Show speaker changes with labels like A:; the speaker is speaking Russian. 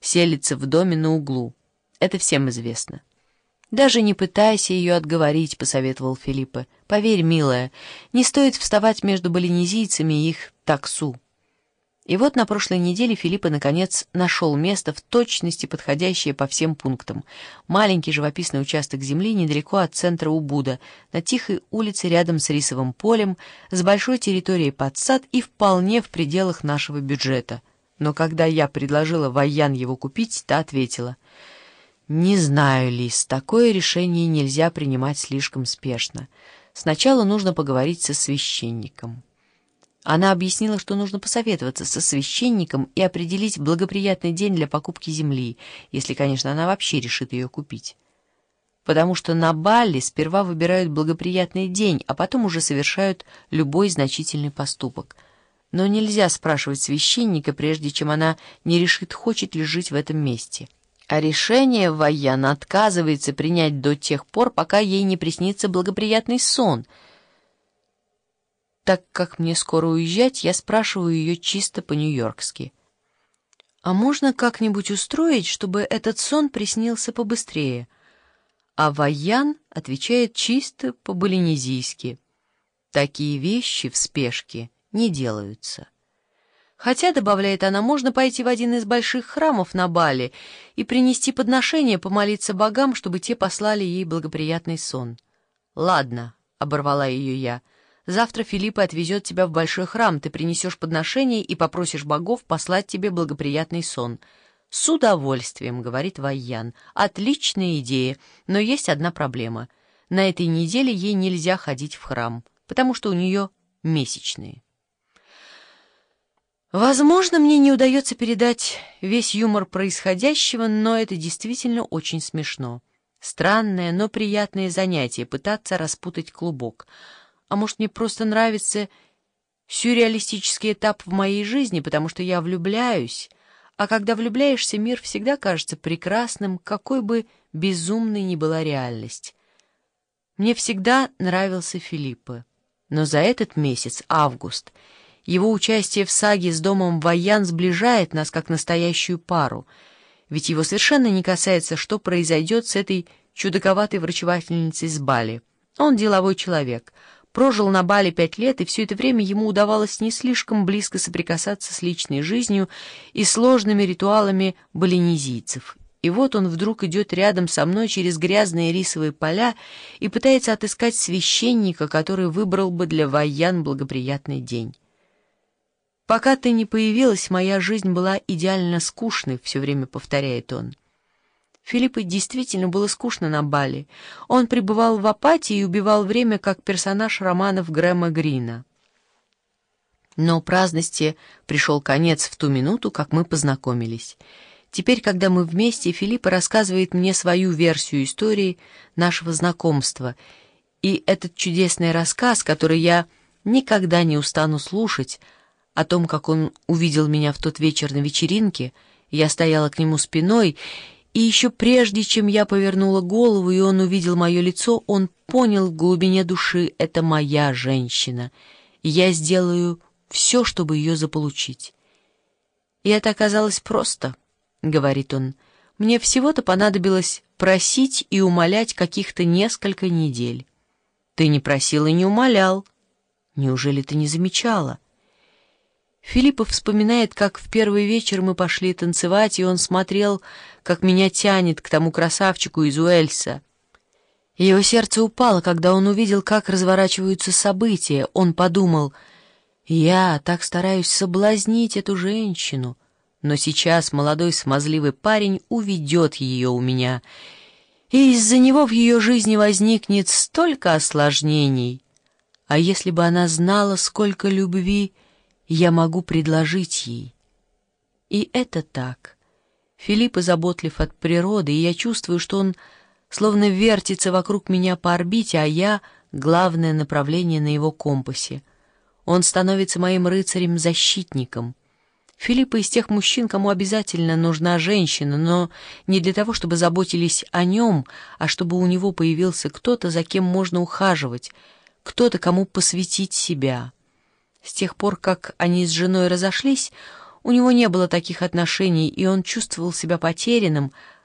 A: селится в доме на углу. Это всем известно. «Даже не пытайся ее отговорить», — посоветовал Филиппе. «Поверь, милая, не стоит вставать между балинезийцами и их таксу». И вот на прошлой неделе Филиппе наконец нашел место в точности подходящее по всем пунктам. Маленький живописный участок земли недалеко от центра Убуда, на тихой улице рядом с рисовым полем, с большой территорией под сад и вполне в пределах нашего бюджета. Но когда я предложила Вайян его купить, та ответила: «Не знаю, Лис, такое решение нельзя принимать слишком спешно. Сначала нужно поговорить со священником». Она объяснила, что нужно посоветоваться со священником и определить благоприятный день для покупки земли, если, конечно, она вообще решит ее купить. Потому что на Бали сперва выбирают благоприятный день, а потом уже совершают любой значительный поступок. Но нельзя спрашивать священника, прежде чем она не решит, хочет ли жить в этом месте. А решение Вайян отказывается принять до тех пор, пока ей не приснится благоприятный сон. Так как мне скоро уезжать, я спрашиваю ее чисто по-нью-йоркски: «А можно как-нибудь устроить, чтобы этот сон приснился побыстрее?» А Вайян отвечает чисто по-балинезийски: «Такие вещи в спешке не делаются». Хотя, добавляет она, можно пойти в один из больших храмов на Бали и принести подношение, помолиться богам, чтобы те послали ей благоприятный сон. «Ладно», — оборвала ее я, — «завтра Филиппе отвезет тебя в большой храм, ты принесешь подношение и попросишь богов послать тебе благоприятный сон». «С удовольствием», — говорит Вайян, — «отличная идея, но есть одна проблема. На этой неделе ей нельзя ходить в храм, потому что у нее месячные». Возможно, мне не удается передать весь юмор происходящего, но это действительно очень смешно. Странное, но приятное занятие — пытаться распутать клубок. А может, мне просто нравится сюрреалистический этап в моей жизни, потому что я влюбляюсь, а когда влюбляешься, мир всегда кажется прекрасным, какой бы безумной ни была реальность. Мне всегда нравился Филиппе, но за этот месяц, август, его участие в саге с домом Вайян сближает нас как настоящую пару, ведь его совершенно не касается, что произойдет с этой чудаковатой врачевательницей с Бали. Он деловой человек, прожил на Бали 5 лет, и все это время ему удавалось не слишком близко соприкасаться с личной жизнью и сложными ритуалами балинезийцев. И вот он вдруг идет рядом со мной через грязные рисовые поля и пытается отыскать священника, который выбрал бы для Вайян благоприятный день. «Пока ты не появилась, моя жизнь была идеально скучной», — все время повторяет он. Филиппе действительно было скучно на Бали. Он пребывал в апатии и убивал время, как персонаж романов Грэма Грина. Но праздности пришел конец в ту минуту, как мы познакомились. Теперь, когда мы вместе, Филиппе рассказывает мне свою версию истории нашего знакомства. И этот чудесный рассказ, который я никогда не устану слушать, о том, как он увидел меня в тот вечер на вечеринке, я стояла к нему спиной, и еще прежде, чем я повернула голову, и он увидел мое лицо, он понял в глубине души: это моя женщина, и я сделаю все, чтобы ее заполучить. И это оказалось просто, — говорит он. Мне всего-то понадобилось просить и умолять каких-то несколько недель. Ты не просил и не умолял. Неужели ты не замечала? Филиппе вспоминает, как в первый вечер мы пошли танцевать, и он смотрел, как меня тянет к тому красавчику из Уэльса. Его сердце упало, когда он увидел, как разворачиваются события. Он подумал: я так стараюсь соблазнить эту женщину, но сейчас молодой смазливый парень уведет ее у меня, и из-за него в ее жизни возникнет столько осложнений. А если бы она знала, сколько любви я могу предложить ей? И это так. Филиппе заботлив от природы, и я чувствую, что он словно вертится вокруг меня по орбите, а я — главное направление на его компасе. Он становится моим рыцарем-защитником. Филиппе из тех мужчин, кому обязательно нужна женщина, но не для того, чтобы заботились о нем, а чтобы у него появился кто-то, за кем можно ухаживать, кто-то, кому посвятить себя. С тех пор, как они с женой разошлись, У него не было таких отношений, и он чувствовал себя потерянным,